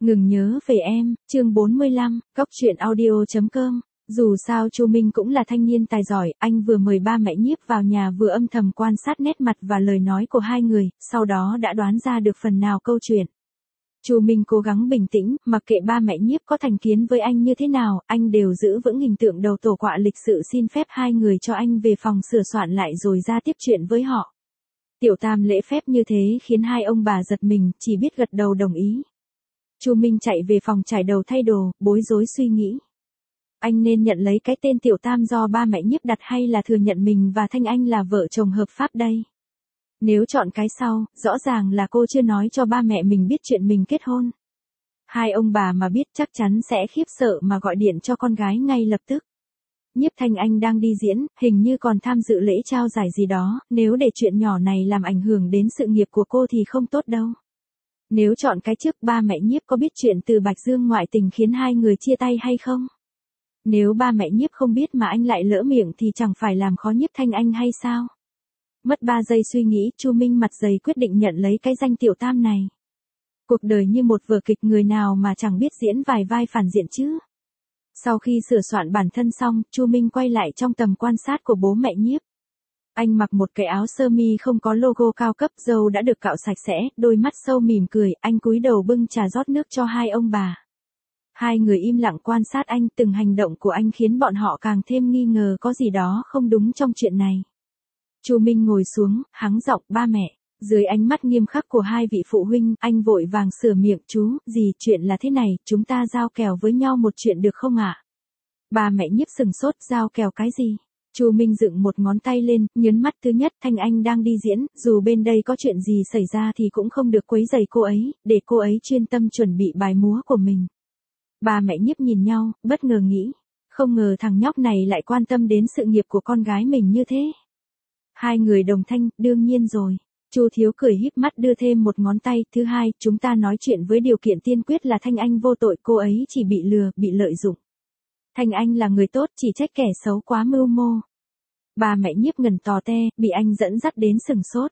Ngừng nhớ về em, chương 45, Góc truyện audio.com. Dù sao Chu Minh cũng là thanh niên tài giỏi, anh vừa mời ba mẹ nhiếp vào nhà vừa âm thầm quan sát nét mặt và lời nói của hai người, sau đó đã đoán ra được phần nào câu chuyện. Chu Minh cố gắng bình tĩnh, mặc kệ ba mẹ nhiếp có thành kiến với anh như thế nào, anh đều giữ vững hình tượng đầu tổ quạ lịch sự xin phép hai người cho anh về phòng sửa soạn lại rồi ra tiếp chuyện với họ. Tiểu tam lễ phép như thế khiến hai ông bà giật mình, chỉ biết gật đầu đồng ý. Chu Minh chạy về phòng trải đầu thay đồ, bối rối suy nghĩ. Anh nên nhận lấy cái tên tiểu tam do ba mẹ nhiếp đặt hay là thừa nhận mình và Thanh Anh là vợ chồng hợp pháp đây? Nếu chọn cái sau, rõ ràng là cô chưa nói cho ba mẹ mình biết chuyện mình kết hôn. Hai ông bà mà biết chắc chắn sẽ khiếp sợ mà gọi điện cho con gái ngay lập tức. Nhiếp Thanh Anh đang đi diễn, hình như còn tham dự lễ trao giải gì đó, nếu để chuyện nhỏ này làm ảnh hưởng đến sự nghiệp của cô thì không tốt đâu. Nếu chọn cái trước, ba mẹ nhiếp có biết chuyện từ Bạch Dương ngoại tình khiến hai người chia tay hay không? Nếu ba mẹ nhiếp không biết mà anh lại lỡ miệng thì chẳng phải làm khó Nhiếp Thanh Anh hay sao? Mất 3 giây suy nghĩ, Chu Minh mặt dày quyết định nhận lấy cái danh tiểu tam này. Cuộc đời như một vở kịch, người nào mà chẳng biết diễn vài vai phản diện chứ? Sau khi sửa soạn bản thân xong, Chu Minh quay lại trong tầm quan sát của bố mẹ nhiếp. Anh mặc một cái áo sơ mi không có logo cao cấp, râu đã được cạo sạch sẽ, đôi mắt sâu mỉm cười, anh cúi đầu bưng trà rót nước cho hai ông bà. Hai người im lặng quan sát anh, từng hành động của anh khiến bọn họ càng thêm nghi ngờ có gì đó không đúng trong chuyện này. Chu Minh ngồi xuống, hắng giọng, ba mẹ. Dưới ánh mắt nghiêm khắc của hai vị phụ huynh, anh vội vàng sửa miệng, chú, gì, chuyện là thế này, chúng ta giao kèo với nhau một chuyện được không ạ? Ba mẹ nhiếp sừng sốt, giao kèo cái gì? Chu Minh dựng một ngón tay lên, nhấn mắt, thứ nhất, Thanh Anh đang đi diễn, dù bên đây có chuyện gì xảy ra thì cũng không được quấy rầy cô ấy, để cô ấy chuyên tâm chuẩn bị bài múa của mình. Ba mẹ nhiếp nhìn nhau, bất ngờ nghĩ, không ngờ thằng nhóc này lại quan tâm đến sự nghiệp của con gái mình như thế. Hai người đồng thanh, đương nhiên rồi. Chu Thiếu cười híp mắt đưa thêm một ngón tay, thứ hai, chúng ta nói chuyện với điều kiện tiên quyết là Thanh Anh vô tội, cô ấy chỉ bị lừa, bị lợi dụng. Thanh Anh là người tốt, chỉ trách kẻ xấu quá mưu mô. Ba mẹ nhiếp ngần tò te, bị anh dẫn dắt đến sừng sốt.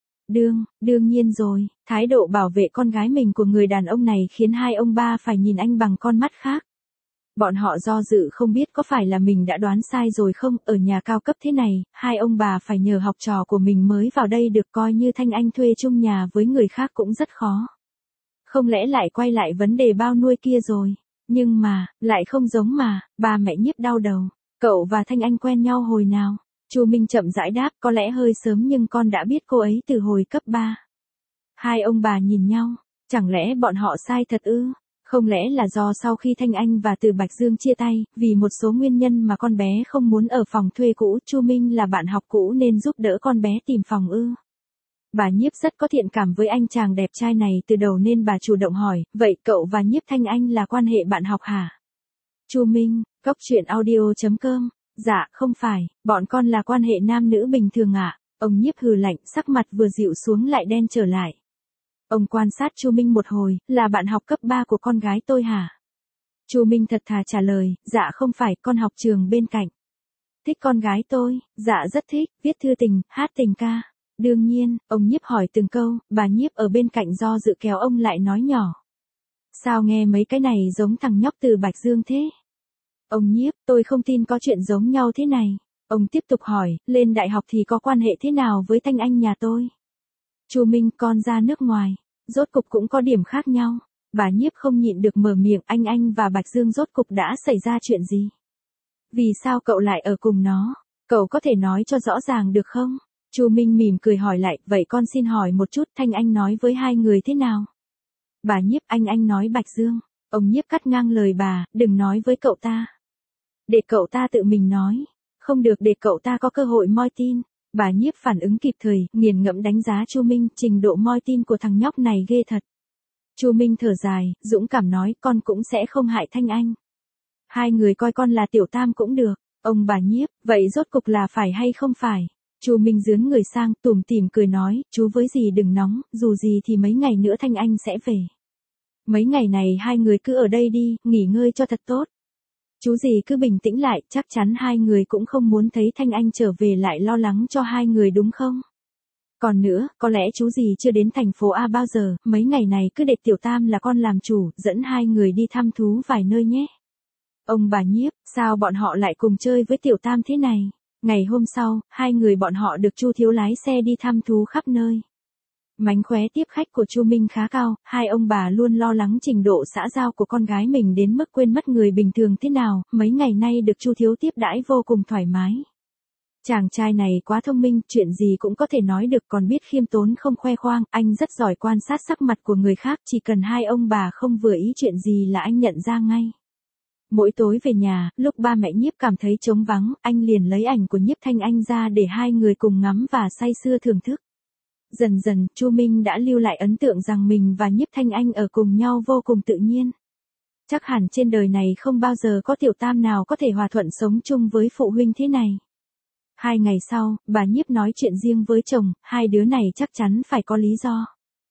Đương nhiên rồi, thái độ bảo vệ con gái mình của người đàn ông này khiến hai ông ba phải nhìn anh bằng con mắt khác. Bọn họ do dự không biết có phải là mình đã đoán sai rồi không, ở nhà cao cấp thế này, hai ông bà phải nhờ học trò của mình mới vào đây được, coi như Thanh Anh thuê chung nhà với người khác cũng rất khó. Không lẽ lại quay lại vấn đề bao nuôi kia rồi, nhưng mà, lại không giống mà, ba mẹ nhiếp đau đầu. Cậu và Thanh Anh quen nhau hồi nào? Chu Minh chậm rãi đáp, có lẽ hơi sớm nhưng con đã biết cô ấy từ hồi cấp 3. Hai ông bà nhìn nhau, chẳng lẽ bọn họ sai thật ư? Không lẽ là do sau khi Thanh Anh và Từ Bạch Dương chia tay, vì một số nguyên nhân mà con bé không muốn ở phòng thuê cũ, Chu Minh là bạn học cũ nên giúp đỡ con bé tìm phòng ư? Bà nhiếp rất có thiện cảm với anh chàng đẹp trai này từ đầu nên bà chủ động hỏi, vậy cậu và nhiếp Thanh Anh là quan hệ bạn học hả? Chu Minh, Góc truyện audio.com. Dạ, không phải, bọn con là quan hệ nam nữ bình thường ạ. Ông nhiếp hừ lạnh, sắc mặt vừa dịu xuống lại đen trở lại. Ông quan sát Chu Minh một hồi, là bạn học cấp 3 của con gái tôi hả? Chu Minh thật thà trả lời, dạ không phải, con học trường bên cạnh. Thích con gái tôi, dạ rất thích, viết thư tình, hát tình ca. Đương nhiên, ông nhiếp hỏi từng câu, bà nhiếp ở bên cạnh do dự kéo ông lại nói nhỏ. Sao nghe mấy cái này giống thằng nhóc từ Bạch Dương thế? Ông nhiếp, tôi không tin có chuyện giống nhau thế này. Ông tiếp tục hỏi, lên đại học thì có quan hệ thế nào với Thanh Anh nhà tôi? Chu Minh, con ra nước ngoài, rốt cục cũng có điểm khác nhau. Bà nhiếp không nhịn được mở miệng, anh và Bạch Dương rốt cục đã xảy ra chuyện gì? Vì sao cậu lại ở cùng nó? Cậu có thể nói cho rõ ràng được không? Chu Minh mỉm cười hỏi lại, vậy con xin hỏi một chút, Thanh Anh nói với hai người thế nào? Bà nhiếp, anh nói Bạch Dương. Ông nhiếp cắt ngang lời bà, đừng nói với cậu ta. Để cậu ta tự mình nói. Không được để cậu ta có cơ hội moi tin. Bà nhiếp phản ứng kịp thời, nghiền ngẫm đánh giá Chu Minh, trình độ moi tin của thằng nhóc này ghê thật. Chu Minh thở dài, dũng cảm nói, con cũng sẽ không hại Thanh Anh. Hai người coi con là tiểu tam cũng được. Ông bà nhiếp, vậy rốt cục là phải hay không phải? Chu Minh dướn người sang, tủm tỉm cười nói, chú với dì đừng nóng, dù gì thì mấy ngày nữa Thanh Anh sẽ về. Mấy ngày này hai người cứ ở đây đi, nghỉ ngơi cho thật tốt. Chú dì cứ bình tĩnh lại, chắc chắn hai người cũng không muốn thấy Thanh Anh trở về lại lo lắng cho hai người đúng không? Còn nữa, có lẽ chú gì chưa đến thành phố A bao giờ, mấy ngày này cứ để Tiểu Tam là con làm chủ, dẫn hai người đi thăm thú vài nơi nhé. Ông bà Nhiếp, sao bọn họ lại cùng chơi với Tiểu Tam thế này? Ngày hôm sau, hai người bọn họ được Chu Thiếu lái xe đi thăm thú khắp nơi. Mánh khóe tiếp khách của Chu Minh khá cao, hai ông bà luôn lo lắng trình độ xã giao của con gái mình đến mức quên mất người bình thường thế nào, mấy ngày nay được Chu Thiếu tiếp đãi vô cùng thoải mái. Chàng trai này quá thông minh, chuyện gì cũng có thể nói được, còn biết khiêm tốn không khoe khoang, anh rất giỏi quan sát sắc mặt của người khác, chỉ cần hai ông bà không vừa ý chuyện gì là anh nhận ra ngay. Mỗi tối về nhà, lúc ba mẹ Nhiếp cảm thấy trống vắng, anh liền lấy ảnh của Nhiếp Thanh Anh ra để hai người cùng ngắm và say sưa thưởng thức. Dần dần, Chu Minh đã lưu lại ấn tượng rằng mình và Nhiếp Thanh Anh ở cùng nhau vô cùng tự nhiên. Chắc hẳn trên đời này không bao giờ có Tiểu Tam nào có thể hòa thuận sống chung với phụ huynh thế này. 2 ngày sau, bà Nhiếp nói chuyện riêng với chồng, hai đứa này chắc chắn phải có lý do.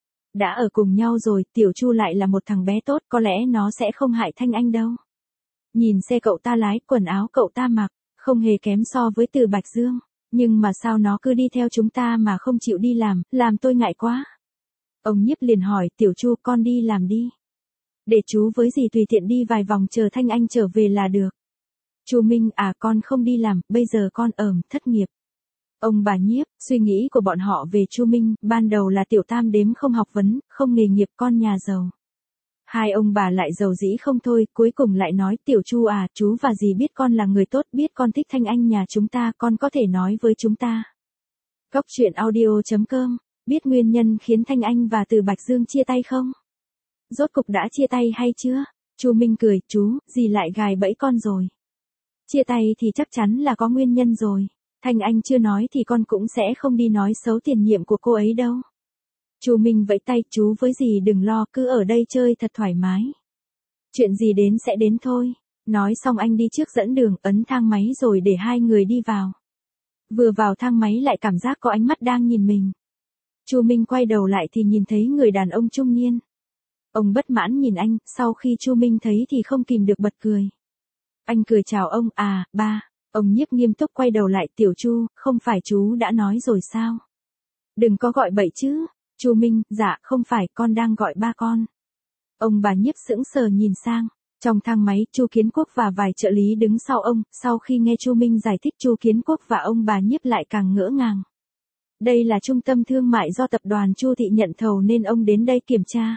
Đã ở cùng nhau rồi, Tiểu Chu lại là một thằng bé tốt, có lẽ nó sẽ không hại Thanh Anh đâu. Nhìn xe cậu ta lái, quần áo cậu ta mặc, không hề kém so với Từ Bạch Dương. Nhưng mà sao nó cứ đi theo chúng ta mà không chịu đi làm tôi ngại quá. Ông Nhiếp liền hỏi, Tiểu Chu con đi làm đi. Để chú với dì tùy tiện đi vài vòng chờ Thanh Anh trở về là được. Chu Minh, con không đi làm, bây giờ con thất nghiệp. Ông bà Nhiếp, suy nghĩ của bọn họ về Chu Minh, ban đầu là Tiểu Tam đếm không học vấn, không nghề nghiệp, con nhà giàu. Hai ông bà lại giàu dĩ không thôi, cuối cùng lại nói, Tiểu Chu chú và dì biết con là người tốt, biết con thích Thanh Anh nhà chúng ta, con có thể nói với chúng ta. Góc truyện audio.com, biết nguyên nhân khiến Thanh Anh và Từ Bạch Dương chia tay không? Rốt cục đã chia tay hay chưa? Chu Minh cười, chú, dì lại gài bẫy con rồi. Chia tay thì chắc chắn là có nguyên nhân rồi. Thanh Anh chưa nói thì con cũng sẽ không đi nói xấu tiền nhiệm của cô ấy đâu. Chu Minh vẫy tay, chú với dì đừng lo, cứ ở đây chơi thật thoải mái. Chuyện gì đến sẽ đến thôi. Nói xong anh đi trước dẫn đường, ấn thang máy rồi để hai người đi vào. Vừa vào thang máy lại cảm giác có ánh mắt đang nhìn mình. Chu Minh quay đầu lại thì nhìn thấy người đàn ông trung niên. Ông bất mãn nhìn anh, sau khi Chu Minh thấy thì không kìm được bật cười. Anh cười chào ông, ba. Ông Nhiếp nghiêm túc quay đầu lại, Tiểu Chu, không phải chú đã nói rồi sao? Đừng có gọi bậy chứ. Chu Minh, dạ, không phải, con đang gọi ba con. Ông bà Nhiếp sững sờ nhìn sang. Trong thang máy, Chu Kiến Quốc và vài trợ lý đứng sau ông, sau khi nghe Chu Minh giải thích, Chu Kiến Quốc và ông bà Nhiếp lại càng ngỡ ngàng. Đây là trung tâm thương mại do tập đoàn Chu Thị nhận thầu nên ông đến đây kiểm tra.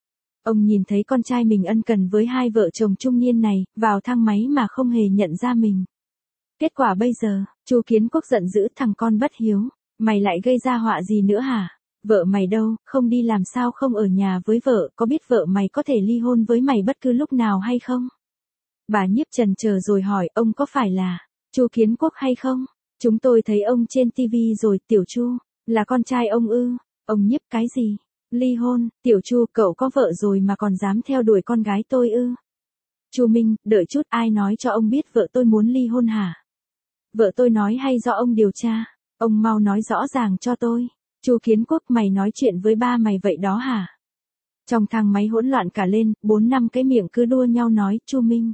Ông nhìn thấy con trai mình ân cần với hai vợ chồng trung niên này, vào thang máy mà không hề nhận ra mình. Kết quả bây giờ, Chu Kiến Quốc giận dữ, thằng con bất hiếu, mày lại gây ra họa gì nữa hả? Vợ mày đâu, không đi làm sao không ở nhà với vợ, có biết vợ mày có thể ly hôn với mày bất cứ lúc nào hay không? Bà Nhiếp chần chờ rồi hỏi, ông có phải là Chu Kiến Quốc hay không? Chúng tôi thấy ông trên TV rồi, Tiểu Chu, là con trai ông ư? Ông Nhiếp, cái gì? Ly hôn? Tiểu Chu, cậu có vợ rồi mà còn dám theo đuổi con gái tôi ư? Chu Minh, đợi chút, ai nói cho ông biết vợ tôi muốn ly hôn hả? Vợ tôi nói hay do ông điều tra? Ông mau nói rõ ràng cho tôi. Chu Kiến Quốc, mày nói chuyện với ba mày vậy đó hả? Trong thang máy hỗn loạn cả lên, 4-5 cái miệng cứ đua nhau nói, Chu Minh.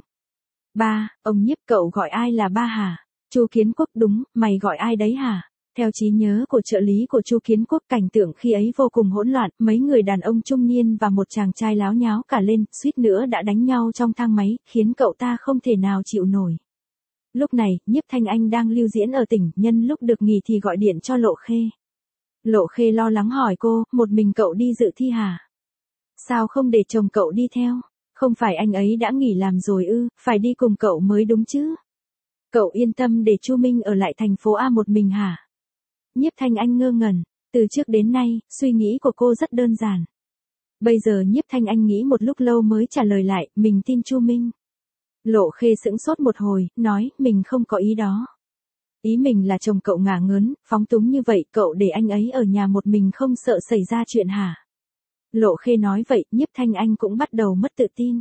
Ba, ông Nhiếp, cậu gọi ai là ba hả? Chu Kiến Quốc, đúng, mày gọi ai đấy hả? Theo trí nhớ của trợ lý của Chu Kiến Quốc, cảnh tượng khi ấy vô cùng hỗn loạn, mấy người đàn ông trung niên và một chàng trai láo nháo cả lên, suýt nữa đã đánh nhau trong thang máy, khiến cậu ta không thể nào chịu nổi. Lúc này, Nhiếp Thanh Anh đang lưu diễn ở tỉnh, nhân lúc được nghỉ thì gọi điện cho Lộ Khê. Lộ Khê lo lắng hỏi cô, một mình cậu đi dự thi hả? Sao không để chồng cậu đi theo? Không phải anh ấy đã nghỉ làm rồi ư, phải đi cùng cậu mới đúng chứ? Cậu yên tâm để Chu Minh ở lại thành phố A một mình hả? Nhiếp Thanh Anh ngơ ngẩn, từ trước đến nay, suy nghĩ của cô rất đơn giản. Bây giờ Nhiếp Thanh Anh nghĩ một lúc lâu mới trả lời lại, mình tin Chu Minh. Lộ Khê sững sốt một hồi, nói, mình không có ý đó. Ý mình là chồng cậu ngả ngớn, phóng túng như vậy, cậu để anh ấy ở nhà một mình không sợ xảy ra chuyện hả? Lộ Khê nói vậy, Nhiếp Thanh Anh cũng bắt đầu mất tự tin.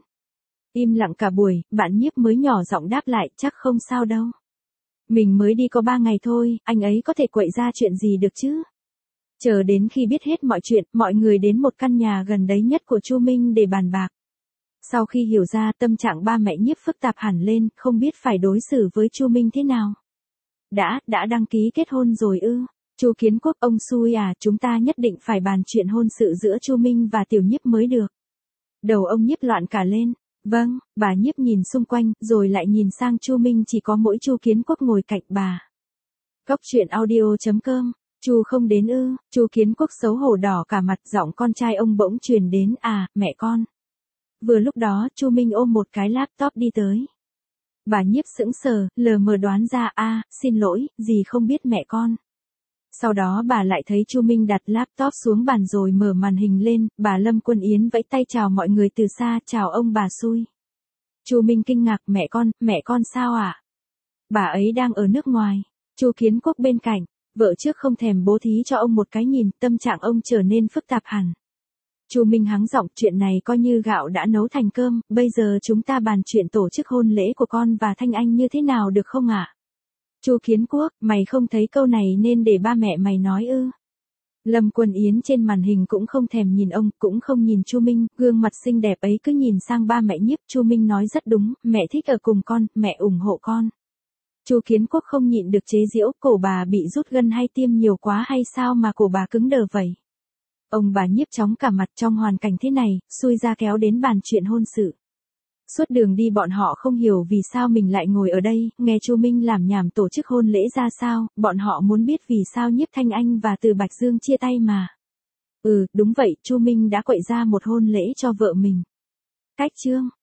Im lặng cả buổi, bạn Nhiếp mới nhỏ giọng đáp lại, chắc không sao đâu. Mình mới đi có 3 ngày thôi, anh ấy có thể quậy ra chuyện gì được chứ? Chờ đến khi biết hết mọi chuyện, mọi người đến một căn nhà gần đấy nhất của Chu Minh để bàn bạc. Sau khi hiểu ra, tâm trạng ba mẹ Nhiếp phức tạp hẳn lên, không biết phải đối xử với Chu Minh thế nào. Đã đăng ký kết hôn rồi ư? Chu Kiến Quốc, ông xui à, chúng ta nhất định phải bàn chuyện hôn sự giữa Chu Minh và Tiểu Nhiếp mới được. Đầu ông Nhiếp loạn cả lên. Vâng, bà Nhiếp nhìn xung quanh, rồi lại nhìn sang Chu Minh, chỉ có mỗi Chu Kiến Quốc ngồi cạnh bà. Cóc truyện audio.com. Chu không đến ư? Chu Kiến Quốc xấu hổ đỏ cả mặt, giọng con trai ông bỗng truyền đến, à, mẹ con. Vừa lúc đó, Chu Minh ôm một cái laptop đi tới. Bà Nhiếp sững sờ, lờ mờ đoán ra, xin lỗi, dì không biết mẹ con. Sau đó bà lại thấy Chu Minh đặt laptop xuống bàn rồi mở màn hình lên, bà Lâm Quân Yến vẫy tay chào mọi người từ xa, chào ông bà xui. Chu Minh kinh ngạc, mẹ con sao ạ? Bà ấy đang ở nước ngoài. Chu Kiến Quốc bên cạnh, vợ trước không thèm bố thí cho ông một cái nhìn, tâm trạng ông trở nên phức tạp hẳn. Chu Minh hắng giọng, chuyện này coi như gạo đã nấu thành cơm, bây giờ chúng ta bàn chuyện tổ chức hôn lễ của con và Thanh Anh như thế nào được không ạ? Chu Kiến Quốc, mày không thấy câu này nên để ba mẹ mày nói ư? Lâm Quân Yến trên màn hình cũng không thèm nhìn ông, cũng không nhìn Chu Minh, gương mặt xinh đẹp ấy cứ nhìn sang ba mẹ Nhiếp. Chu Minh nói rất đúng, mẹ thích ở cùng con, mẹ ủng hộ con. Chu Kiến Quốc không nhịn được chế giễu, cổ bà bị rút gân hay tiêm nhiều quá hay sao mà cổ bà cứng đờ vậy? Ông bà Nhiếp chóng cả mặt, trong hoàn cảnh thế này, xui ra kéo đến bàn chuyện hôn sự. Suốt đường đi bọn họ không hiểu vì sao mình lại ngồi ở đây, nghe Chu Minh làm nhảm tổ chức hôn lễ ra sao, bọn họ muốn biết vì sao Nhiếp Thanh Anh và Từ Bạch Dương chia tay mà. Đúng vậy, Chu Minh đã quậy ra một hôn lễ cho vợ mình. Cách chương